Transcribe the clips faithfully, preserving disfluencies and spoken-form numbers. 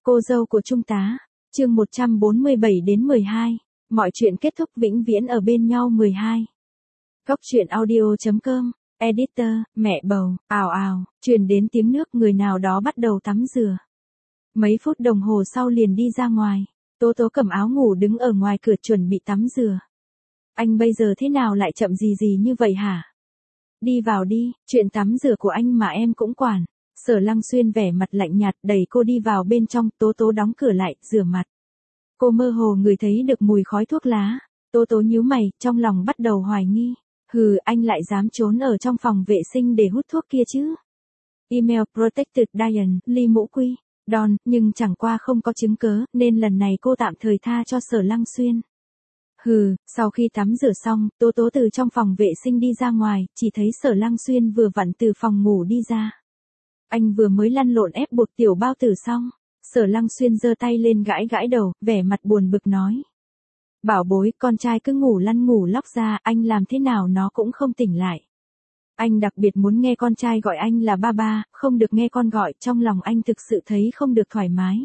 Cô dâu của Trung tá, chương một trăm bốn mươi bảy đến mười hai, mọi chuyện kết thúc vĩnh viễn ở bên nhau mười hai. Góc truyện audio chấm com, editor, mẹ bầu, ào ào, truyền đến tiếng nước người nào đó bắt đầu tắm rửa. Mấy phút đồng hồ sau liền đi ra ngoài, Tố Tố cầm áo ngủ đứng ở ngoài cửa chuẩn bị tắm rửa. Anh bây giờ thế nào lại chậm gì gì như vậy hả? Đi vào đi, chuyện tắm rửa của anh mà em cũng quản. Sở Lăng Xuyên vẻ mặt lạnh nhạt đẩy cô đi vào bên trong, Tố Tố đóng cửa lại, rửa mặt. Cô mơ hồ ngửi thấy được mùi khói thuốc lá, Tố Tố nhíu mày, trong lòng bắt đầu hoài nghi. Hừ, anh lại dám trốn ở trong phòng vệ sinh để hút thuốc kia chứ? Email Protected Diane, Ly Mũ Quy, Don, nhưng chẳng qua không có chứng cớ, nên lần này cô tạm thời tha cho Sở Lăng Xuyên. Hừ, sau khi tắm rửa xong, Tố Tố từ trong phòng vệ sinh đi ra ngoài, chỉ thấy Sở Lăng Xuyên vừa vặn từ phòng ngủ đi ra. Anh vừa mới lăn lộn ép buộc tiểu bao tử xong. Sở Lăng Xuyên giơ tay lên gãi gãi đầu, vẻ mặt buồn bực nói. Bảo bối, con trai cứ ngủ lăn ngủ lóc ra, anh làm thế nào nó cũng không tỉnh lại. Anh đặc biệt muốn nghe con trai gọi anh là ba ba, không được nghe con gọi, trong lòng anh thực sự thấy không được thoải mái.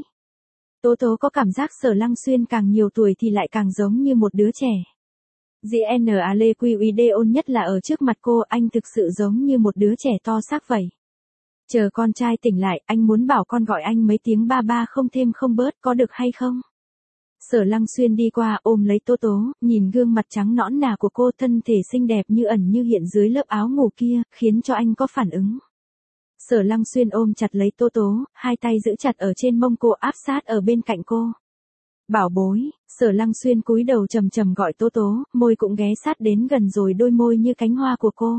Tố Tố có cảm giác Sở Lăng Xuyên càng nhiều tuổi thì lại càng giống như một đứa trẻ. giê en a lê quy i đê ôn nhất là ở trước mặt cô, anh thực sự giống như một đứa trẻ to xác vậy. Chờ con trai tỉnh lại, anh muốn bảo con gọi anh mấy tiếng ba ba không thêm không bớt, có được hay không? Sở Lăng Xuyên đi qua ôm lấy Tố Tố, nhìn gương mặt trắng nõn nà của cô, thân thể xinh đẹp như ẩn như hiện dưới lớp áo ngủ kia, khiến cho anh có phản ứng. Sở Lăng Xuyên ôm chặt lấy Tố Tố, hai tay giữ chặt ở trên mông cô, áp sát ở bên cạnh cô. Bảo bối, Sở Lăng Xuyên cúi đầu trầm trầm gọi Tố Tố, môi cũng ghé sát đến gần rồi đôi môi như cánh hoa của cô.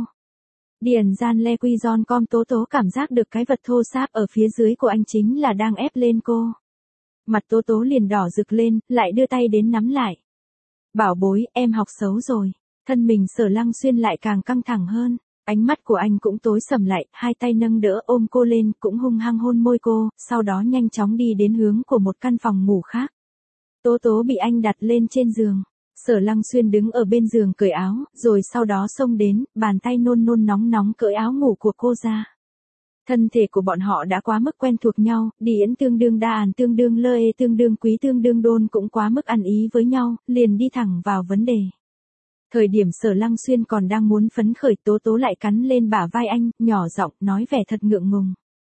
Điền gian le quy giòn com Tố Tố cảm giác được cái vật thô sáp ở phía dưới của anh chính là đang ép lên cô. Mặt Tố Tố liền đỏ rực lên, lại đưa tay đến nắm lại. Bảo bối, em học xấu rồi. Thân mình Sở Lăng Xuyên lại càng căng thẳng hơn. Ánh mắt của anh cũng tối sầm lại, hai tay nâng đỡ ôm cô lên, cũng hung hăng hôn môi cô, sau đó nhanh chóng đi đến hướng của một căn phòng ngủ khác. Tố Tố bị anh đặt lên trên giường. Sở Lăng Xuyên đứng ở bên giường cởi áo, rồi sau đó xông đến, bàn tay nôn nôn nóng nóng cởi áo ngủ của cô ra. Thân thể của bọn họ đã quá mức quen thuộc nhau, đi yến tương đương đa àn tương đương lơ ê tương đương quý tương đương đôn cũng quá mức ăn ý với nhau, liền đi thẳng vào vấn đề. Thời điểm Sở Lăng Xuyên còn đang muốn phấn khởi, Tố Tố lại cắn lên bả vai anh, nhỏ giọng nói vẻ thật ngượng ngùng.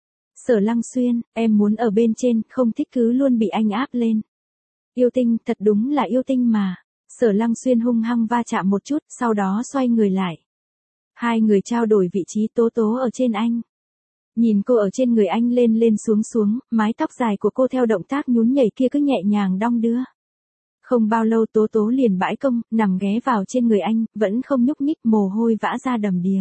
Sở Lăng Xuyên, em muốn ở bên trên, không thích cứ luôn bị anh áp lên. Yêu tinh, thật đúng là yêu tinh mà. Sở Lăng Xuyên hung hăng va chạm một chút, sau đó xoay người lại. Hai người trao đổi vị trí, Tố Tố ở trên anh. Nhìn cô ở trên người anh lên lên xuống xuống, mái tóc dài của cô theo động tác nhún nhảy kia cứ nhẹ nhàng đong đưa. Không bao lâu Tố Tố liền bãi công, nằm ghé vào trên người anh, vẫn không nhúc nhích, mồ hôi vã ra đầm đìa.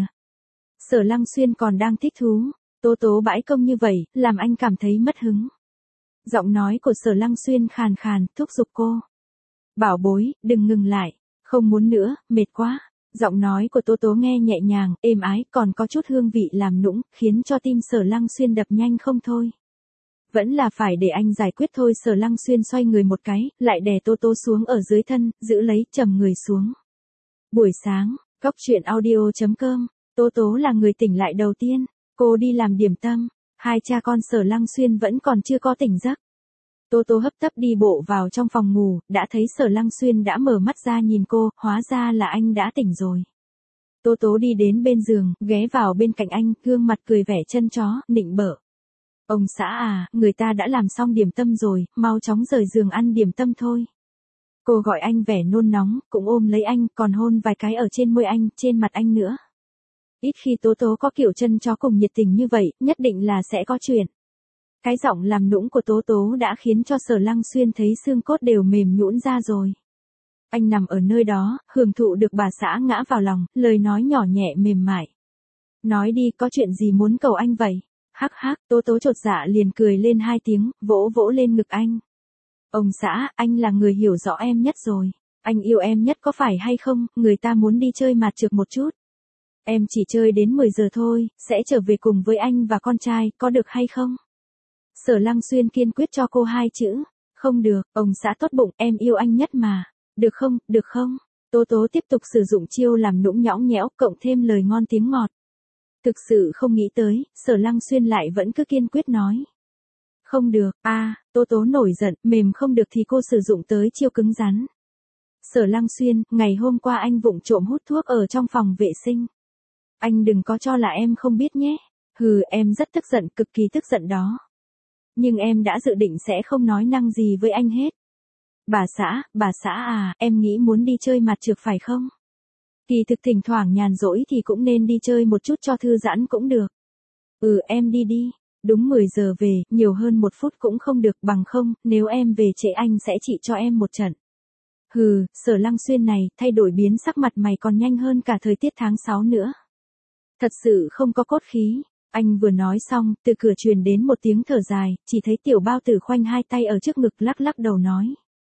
Sở Lăng Xuyên còn đang thích thú, Tố Tố bãi công như vậy, làm anh cảm thấy mất hứng. Giọng nói của Sở Lăng Xuyên khàn khàn, thúc giục cô. Bảo bối, đừng ngừng lại, không muốn nữa, mệt quá. Giọng nói của Tố Tố nghe nhẹ nhàng, êm ái, còn có chút hương vị làm nũng, khiến cho tim Sở Lăng Xuyên đập nhanh không thôi. Vẫn là phải để anh giải quyết thôi. Sở Lăng Xuyên xoay người một cái, lại đè Tố Tố xuống ở dưới thân, giữ lấy, trầm người xuống. Buổi sáng, góc truyện audio chấm com, Tố Tố là người tỉnh lại đầu tiên, cô đi làm điểm tâm, hai cha con Sở Lăng Xuyên vẫn còn chưa có tỉnh giấc. Tố Tố hấp tấp đi bộ vào trong phòng ngủ, đã thấy Sở Lăng Xuyên đã mở mắt ra nhìn cô, hóa ra là anh đã tỉnh rồi. Tố Tố đi đến bên giường, ghé vào bên cạnh anh, gương mặt cười vẻ chân chó, nịnh bợ. Ông xã à, người ta đã làm xong điểm tâm rồi, mau chóng rời giường ăn điểm tâm thôi. Cô gọi anh vẻ nôn nóng, cũng ôm lấy anh, còn hôn vài cái ở trên môi anh, trên mặt anh nữa. Ít khi Tố Tố có kiểu chân chó cùng nhiệt tình như vậy, nhất định là sẽ có chuyện. Cái giọng làm nũng của Tố Tố đã khiến cho Sở Lăng Xuyên thấy xương cốt đều mềm nhũn ra rồi. Anh nằm ở nơi đó, hưởng thụ được bà xã ngã vào lòng, lời nói nhỏ nhẹ mềm mại. Nói đi, có chuyện gì muốn cầu anh vậy? Hắc hắc, Tố Tố chột dạ liền cười lên hai tiếng, vỗ vỗ lên ngực anh. Ông xã, anh là người hiểu rõ em nhất rồi. Anh yêu em nhất có phải hay không? Người ta muốn đi chơi mạt trược một chút. Em chỉ chơi đến mười giờ thôi, sẽ trở về cùng với anh và con trai, có được hay không? Sở Lăng Xuyên kiên quyết cho cô hai chữ. Không được, ông xã tốt bụng, em yêu anh nhất mà. Được không, được không? Tố Tố tiếp tục sử dụng chiêu làm nũng nhõng nhẽo, cộng thêm lời ngon tiếng ngọt. Thực sự không nghĩ tới, Sở Lăng Xuyên lại vẫn cứ kiên quyết nói. Không được, a à, Tố Tố nổi giận, mềm không được thì cô sử dụng tới chiêu cứng rắn. Sở Lăng Xuyên, ngày hôm qua anh vụng trộm hút thuốc ở trong phòng vệ sinh. Anh đừng có cho là em không biết nhé. Hừ, em rất tức giận, cực kỳ tức giận đó. Nhưng em đã dự định sẽ không nói năng gì với anh hết. Bà xã, bà xã à, em nghĩ muốn đi chơi mặt trược phải không? Kỳ thực thỉnh thoảng nhàn rỗi thì cũng nên đi chơi một chút cho thư giãn cũng được. Ừ, em đi đi. Đúng mười giờ về, nhiều hơn một phút cũng không được, bằng không, nếu em về trễ anh sẽ trị cho em một trận. Hừ, Sở Lăng Xuyên này, thay đổi biến sắc mặt mày còn nhanh hơn cả thời tiết tháng sáu nữa. Thật sự không có cốt khí. Anh vừa nói xong, từ cửa truyền đến một tiếng thở dài, chỉ thấy tiểu bao tử khoanh hai tay ở trước ngực lắc lắc đầu nói.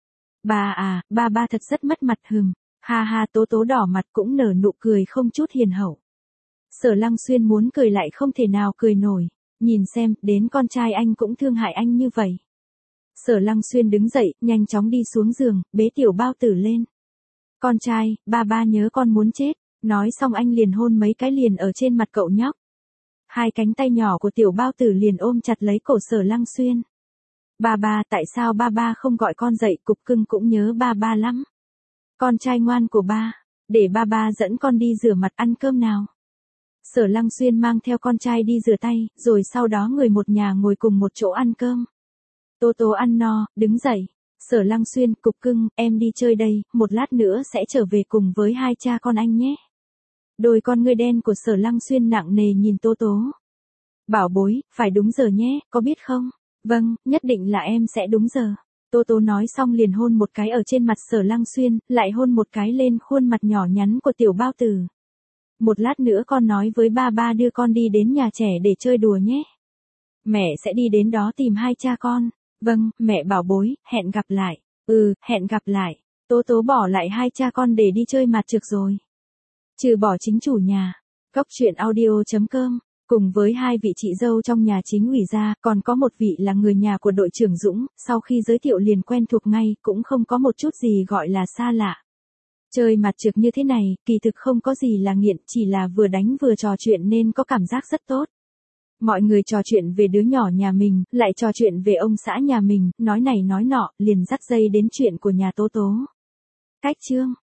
Bà à, ba ba thật rất mất mặt hừm. Ha ha, Tố Tố đỏ mặt cũng nở nụ cười không chút hiền hậu. Sở Lăng Xuyên muốn cười lại không thể nào cười nổi. Nhìn xem, đến con trai anh cũng thương hại anh như vậy. Sở Lăng Xuyên đứng dậy, nhanh chóng đi xuống giường, bế tiểu bao tử lên. Con trai, ba ba nhớ con muốn chết. Nói xong anh liền hôn mấy cái liền ở trên mặt cậu nhóc. Hai cánh tay nhỏ của tiểu bao tử liền ôm chặt lấy cổ Sở Lăng Xuyên. Ba ba, tại sao ba ba không gọi con dậy, cục cưng cũng nhớ ba ba lắm. Con trai ngoan của ba, để ba ba dẫn con đi rửa mặt ăn cơm nào. Sở Lăng Xuyên mang theo con trai đi rửa tay, rồi sau đó người một nhà ngồi cùng một chỗ ăn cơm. Tố Tố ăn no, đứng dậy. Sở Lăng Xuyên, cục cưng, em đi chơi đây, một lát nữa sẽ trở về cùng với hai cha con anh nhé. Đôi con ngươi đen của Sở Lăng Xuyên nặng nề nhìn Tố Tố. Bảo bối, phải đúng giờ nhé, có biết không? Vâng, nhất định là em sẽ đúng giờ. Tố Tố nói xong liền hôn một cái ở trên mặt Sở Lăng Xuyên, lại hôn một cái lên khuôn mặt nhỏ nhắn của tiểu bao tử. Một lát nữa con nói với ba ba đưa con đi đến nhà trẻ để chơi đùa nhé. Mẹ sẽ đi đến đó tìm hai cha con. Vâng, mẹ bảo bối, hẹn gặp lại. Ừ, hẹn gặp lại. Tố Tố bỏ lại hai cha con để đi chơi mặt trược rồi. Trừ bỏ chính chủ nhà, Cốc truyện audio chấm com, cùng với hai vị chị dâu trong nhà chính ủy ra, còn có một vị là người nhà của đội trưởng Dũng, sau khi giới thiệu liền quen thuộc ngay, cũng không có một chút gì gọi là xa lạ. Chơi mặt trược như thế này, kỳ thực không có gì là nghiện, chỉ là vừa đánh vừa trò chuyện nên có cảm giác rất tốt. Mọi người trò chuyện về đứa nhỏ nhà mình, lại trò chuyện về ông xã nhà mình, nói này nói nọ, liền dắt dây đến chuyện của nhà Tố Tố. Cách chương